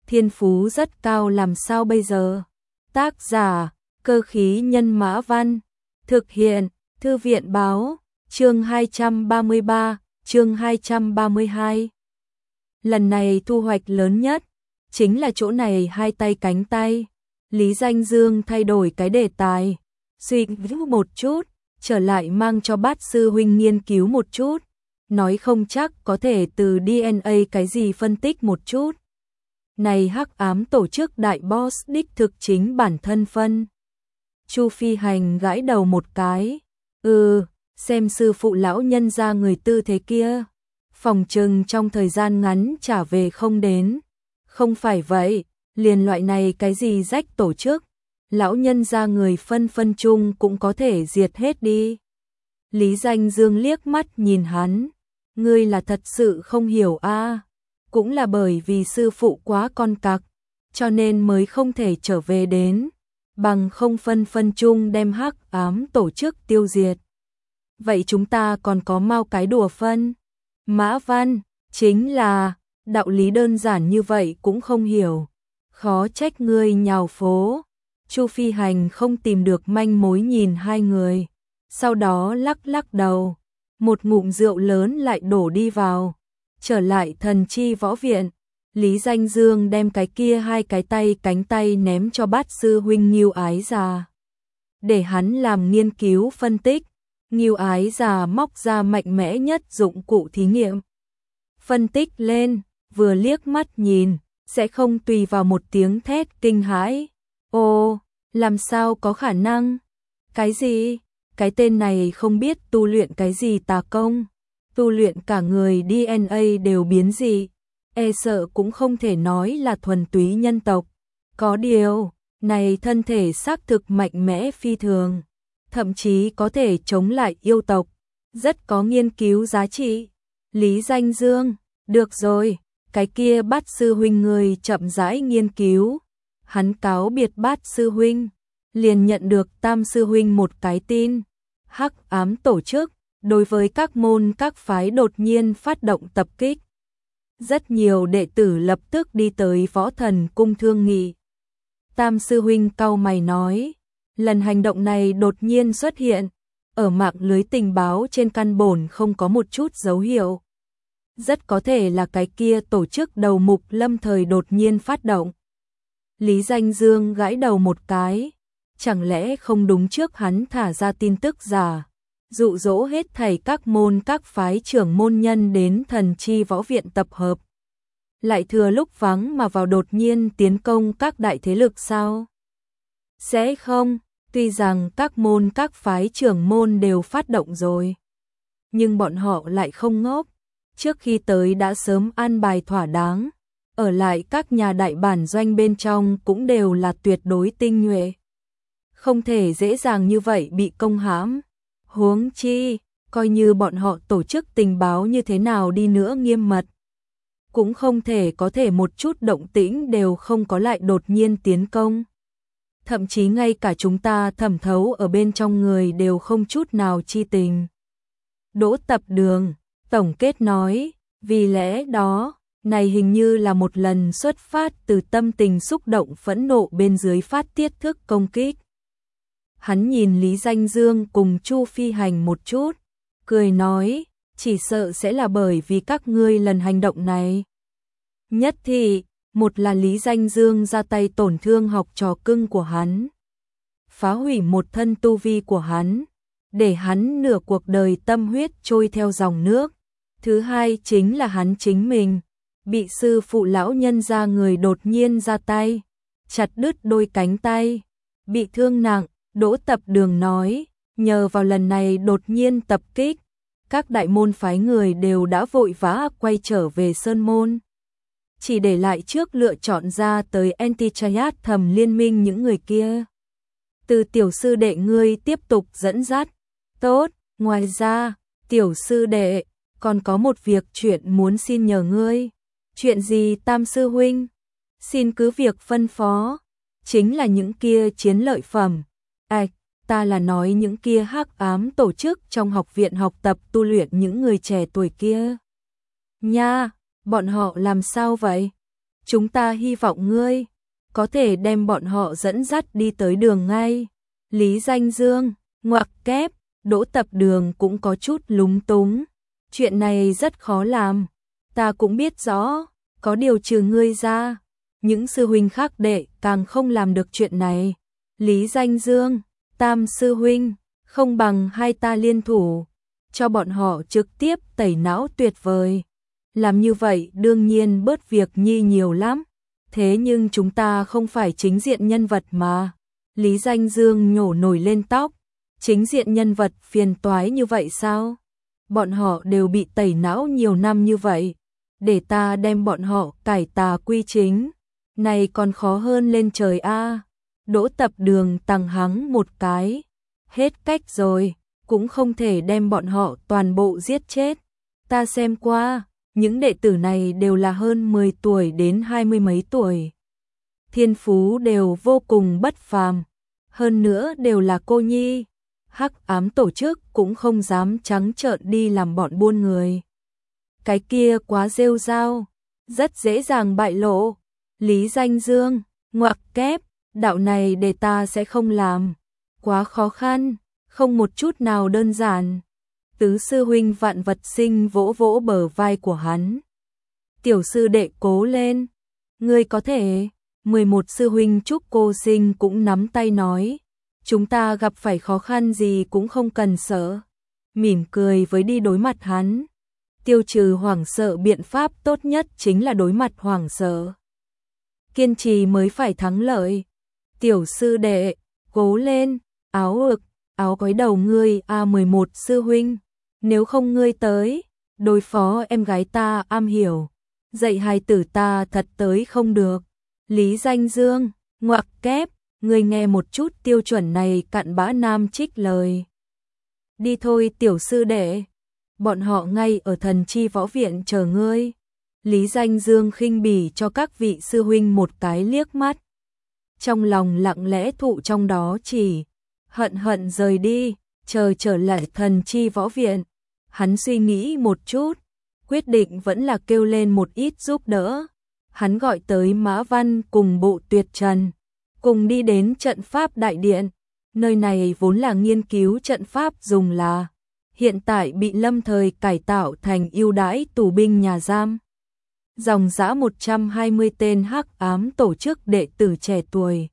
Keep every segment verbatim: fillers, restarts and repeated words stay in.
thiên phú rất cao làm sao bây giờ? Tác giả, Cơ khí nhân mã văn. Thực hiện, Thư viện báo, chương hai trăm ba mươi ba, chương hai trăm ba mươi hai. Lần này thu hoạch lớn nhất, chính là chỗ này hai tay cánh tay. Lý Danh Dương thay đổi cái đề tài, suy nghĩ một chút, trở lại mang cho Bát sư huynh nghiên cứu một chút. Nói không chắc có thể từ đê en a cái gì phân tích một chút. Này hắc ám tổ chức đại boss đích thực chính bản thân phân. Chu Phi Hành gãi đầu một cái. Ừ, xem sư phụ lão nhân ra người tư thế kia. Phòng trừng trong thời gian ngắn trả về không đến. Không phải vậy, liền loại này cái gì rách tổ chức. Lão nhân ra người phân phân chung cũng có thể diệt hết đi. Lý Danh Dương liếc mắt nhìn hắn. Ngươi là thật sự không hiểu a à. Cũng là bởi vì sư phụ quá con cặc, cho nên mới không thể trở về đến. Bằng không phân phân chung đem hắc ám tổ chức tiêu diệt. Vậy chúng ta còn có mau cái đùa phân. Mã Văn, chính là, đạo lý đơn giản như vậy cũng không hiểu. Khó trách ngươi nhào phố. Chu Phi Hành không tìm được manh mối nhìn hai người. Sau đó lắc lắc đầu. Một ngụm rượu lớn lại đổ đi vào. Trở lại thần chi võ viện. Lý Danh Dương đem cái kia hai cái tay cánh tay ném cho Bát sư huynh Ngưu Ái Già. Để hắn làm nghiên cứu phân tích. Ngưu Ái Già móc ra mạnh mẽ nhất dụng cụ thí nghiệm. Phân tích lên, vừa liếc mắt nhìn, sẽ không tùy vào một tiếng thét kinh hãi. Ồ, làm sao có khả năng? Cái gì? Cái tên này không biết tu luyện cái gì tà công. Tu luyện cả người đê en a đều biến dị. E sợ cũng không thể nói là thuần túy nhân tộc. Có điều, này thân thể xác thực mạnh mẽ phi thường. Thậm chí có thể chống lại yêu tộc. Rất có nghiên cứu giá trị. Lý Danh Dương, được rồi, cái kia Bát sư huynh người chậm rãi nghiên cứu. Hắn cáo biệt Bát sư huynh, liền nhận được Tam sư huynh một cái tin. Hắc ám tổ chức, đối với các môn các phái đột nhiên phát động tập kích. Rất nhiều đệ tử lập tức đi tới Võ Thần Cung thương nghị. Tam sư huynh cau mày nói, lần hành động này đột nhiên xuất hiện, ở mạng lưới tình báo trên căn bổn không có một chút dấu hiệu. Rất có thể là cái kia tổ chức đầu mục lâm thời đột nhiên phát động. Lý Danh Dương gãi đầu một cái, chẳng lẽ không đúng trước hắn thả ra tin tức giả, dụ dỗ hết thảy các môn các phái trưởng môn nhân đến thần chi võ viện tập hợp. Lại thừa lúc vắng mà vào đột nhiên tiến công các đại thế lực sao? Sẽ không, tuy rằng các môn các phái trưởng môn đều phát động rồi. Nhưng bọn họ lại không ngốc, trước khi tới đã sớm an bài thỏa đáng. Ở lại các nhà đại bản doanh bên trong cũng đều là tuyệt đối tinh nhuệ. Không thể dễ dàng như vậy bị công hãm. Huống chi, coi như bọn họ tổ chức tình báo như thế nào đi nữa nghiêm mật. Cũng không thể có thể một chút động tĩnh đều không có lại đột nhiên tiến công. Thậm chí ngay cả chúng ta thẩm thấu ở bên trong người đều không chút nào chi tình. Đỗ Tập Đường, tổng kết nói, vì lẽ đó, này hình như là một lần xuất phát từ tâm tình xúc động phẫn nộ bên dưới phát tiết thức công kích. Hắn nhìn Lý Danh Dương cùng Chu Phi Hành một chút, cười nói, chỉ sợ sẽ là bởi vì các ngươi lần hành động này. Nhất thì, một là Lý Danh Dương ra tay tổn thương học trò cưng của hắn, phá hủy một thân tu vi của hắn, để hắn nửa cuộc đời tâm huyết trôi theo dòng nước. Thứ hai chính là hắn chính mình, bị sư phụ lão nhân ra người đột nhiên ra tay, chặt đứt đôi cánh tay, bị thương nặng. Đỗ Tập Đường nói, nhờ vào lần này đột nhiên tập kích, các đại môn phái người đều đã vội vã quay trở về Sơn Môn. Chỉ để lại trước lựa chọn ra tới Anti-Triad Thầm Liên minh những người kia. Từ tiểu sư đệ ngươi tiếp tục dẫn dắt. Tốt, ngoài ra, tiểu sư đệ, còn có một việc chuyện muốn xin nhờ ngươi. Chuyện gì Tam sư huynh? Xin cứ việc phân phó. Chính là những kia chiến lợi phẩm. Ảch, à, ta là nói những kia hắc ám tổ chức trong học viện học tập tu luyện những người trẻ tuổi kia. Nha, bọn họ làm sao vậy? Chúng ta hy vọng ngươi có thể đem bọn họ dẫn dắt đi tới đường ngay. Lý Danh Dương, ngoặc kép, Đỗ Tập Đường cũng có chút lúng túng. Chuyện này rất khó làm, ta cũng biết rõ, có điều trừ ngươi ra, những sư huynh khác đệ càng không làm được chuyện này. Lý Danh Dương, Tam sư huynh, không bằng hai ta liên thủ, cho bọn họ trực tiếp tẩy não tuyệt vời. Làm như vậy đương nhiên bớt việc nhi nhiều lắm, thế nhưng chúng ta không phải chính diện nhân vật mà. Lý Danh Dương nhổ nổi lên tóc, chính diện nhân vật phiền toái như vậy sao? Bọn họ đều bị tẩy não nhiều năm như vậy, để ta đem bọn họ cải tà quy chính, này còn khó hơn lên trời a. Đỗ Tập Đường tằng hắng một cái, hết cách rồi, cũng không thể đem bọn họ toàn bộ giết chết. Ta xem qua, những đệ tử này đều là hơn mười tuổi đến hai mươi mấy tuổi. Thiên phú đều vô cùng bất phàm, hơn nữa đều là cô nhi. Hắc ám tổ chức cũng không dám trắng trợn đi làm bọn buôn người. Cái kia quá rêu rao, rất dễ dàng bại lộ. Lý Danh Dương, ngoặc kép, đạo này để ta sẽ không làm. Quá khó khăn, không một chút nào đơn giản. Tứ sư huynh Vạn Vật Sinh vỗ vỗ bờ vai của hắn. Tiểu sư đệ cố lên, ngươi có thể. mười một sư huynh Trúc Cô Sinh cũng nắm tay nói, chúng ta gặp phải khó khăn gì cũng không cần sợ. Mỉm cười với đi đối mặt hắn. Tiêu trừ hoảng sợ biện pháp tốt nhất chính là đối mặt hoảng sợ. Kiên trì mới phải thắng lợi. Tiểu sư đệ, cố lên, áo ực, áo cói đầu ngươi a mười một sư huynh. Nếu không ngươi tới, đối phó em gái ta am hiểu, dạy hài tử ta thật tới không được. Lý Danh Dương, ngoặc kép, ngươi nghe một chút tiêu chuẩn này cặn bã nam trích lời. Đi thôi tiểu sư đệ, bọn họ ngay ở Thần Chi Võ Viện chờ ngươi. Lý Danh Dương khinh bỉ cho các vị sư huynh một cái liếc mắt. Trong lòng lặng lẽ thụ trong đó chỉ, hận hận rời đi, chờ trở lại Thần Chi Võ Viện. Hắn suy nghĩ một chút, quyết định vẫn là kêu lên một ít giúp đỡ. Hắn gọi tới Mã Văn cùng Bộ Tuyệt Trần, cùng đi đến trận pháp đại điện. Nơi này vốn là nghiên cứu trận pháp dùng là, hiện tại bị lâm thời cải tạo thành ưu đãi tù binh nhà giam. Dòng dã một trăm hai mươi tên hắc ám tổ chức đệ tử trẻ tuổi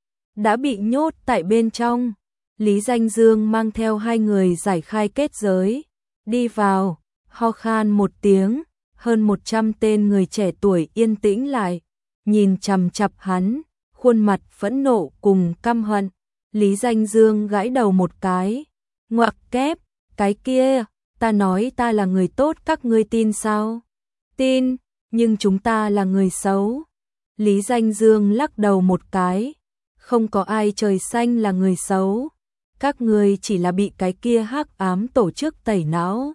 đã bị nhốt tại bên trong. Lý Danh Dương mang theo hai người giải khai kết giới, đi vào, ho khan một tiếng, hơn một trăm tên người trẻ tuổi yên tĩnh lại, nhìn chằm chằm hắn, khuôn mặt phẫn nộ cùng căm hận. Lý Danh Dương gãi đầu một cái, ngoặc kép, cái kia, ta nói ta là người tốt các ngươi tin sao? Tin, nhưng chúng ta là người xấu. Lý Danh Dương lắc đầu một cái, không có ai trời xanh là người xấu, các ngươi chỉ là bị cái kia hắc ám tổ chức tẩy não.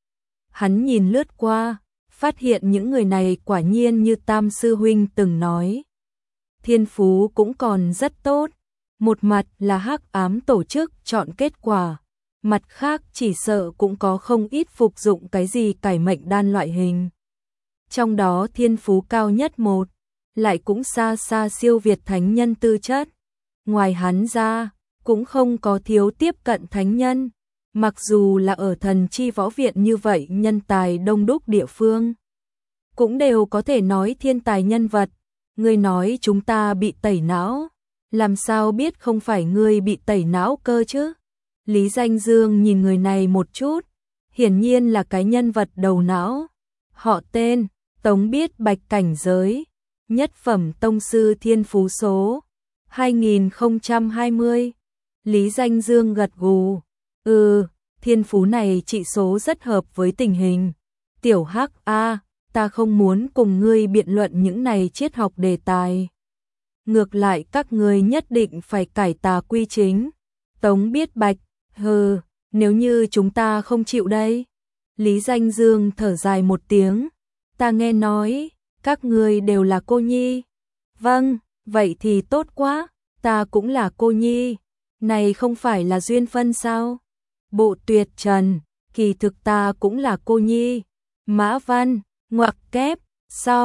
Hắn nhìn lướt qua, phát hiện những người này quả nhiên như Tam sư huynh từng nói, thiên phú cũng còn rất tốt. Một mặt là hắc ám tổ chức chọn kết quả, mặt khác chỉ sợ cũng có không ít phục dụng cái gì cải mệnh đan loại hình. Trong đó thiên phú cao nhất một, lại cũng xa xa siêu việt thánh nhân tư chất. Ngoài hắn ra, cũng không có thiếu tiếp cận thánh nhân, mặc dù là ở Thần Chi Võ Viện như vậy nhân tài đông đúc địa phương, cũng đều có thể nói thiên tài nhân vật. Ngươi nói chúng ta bị tẩy não, làm sao biết không phải ngươi bị tẩy não cơ chứ? Lý Danh Dương nhìn người này một chút, hiển nhiên là cái nhân vật đầu não. Họ tên, Tống Biết Bạch, cảnh giới, nhất phẩm tông sư, thiên phú số hai nghìn không trăm hai mươi. Lý Danh Dương gật gù, ừ, thiên phú này trị số rất hợp với tình hình. Tiểu Hắc a, ta không muốn cùng ngươi biện luận những này triết học đề tài. Ngược lại các ngươi nhất định phải cải tà quy chính. Tống Biết Bạch, hừ, nếu như chúng ta không chịu đây. Lý Danh Dương thở dài một tiếng, ta nghe nói, các ngươi đều là cô nhi. Vâng, vậy thì tốt quá, ta cũng là cô nhi. Này không phải là duyên phân sao? Bộ Tuyệt Trần, kỳ thực ta cũng là cô nhi. Mã Văn, ngoặc kép, xong,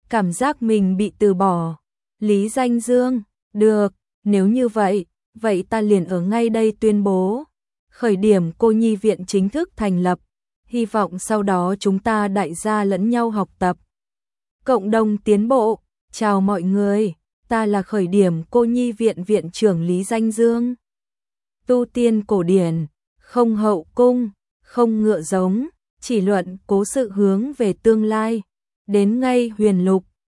cảm giác mình bị từ bỏ. Lý Danh Dương, được, nếu như vậy, vậy ta liền ở ngay đây tuyên bố. Khởi điểm cô nhi viện chính thức thành lập, hy vọng sau đó chúng ta đại gia lẫn nhau học tập. Cộng đồng tiến bộ, chào mọi người, ta là khởi điểm cô nhi viện viện trưởng Lý Danh Dương. Tu tiên cổ điển, không hậu cung, không ngựa giống, chỉ luận cố sự hướng về tương lai. Đến ngay huyền lục,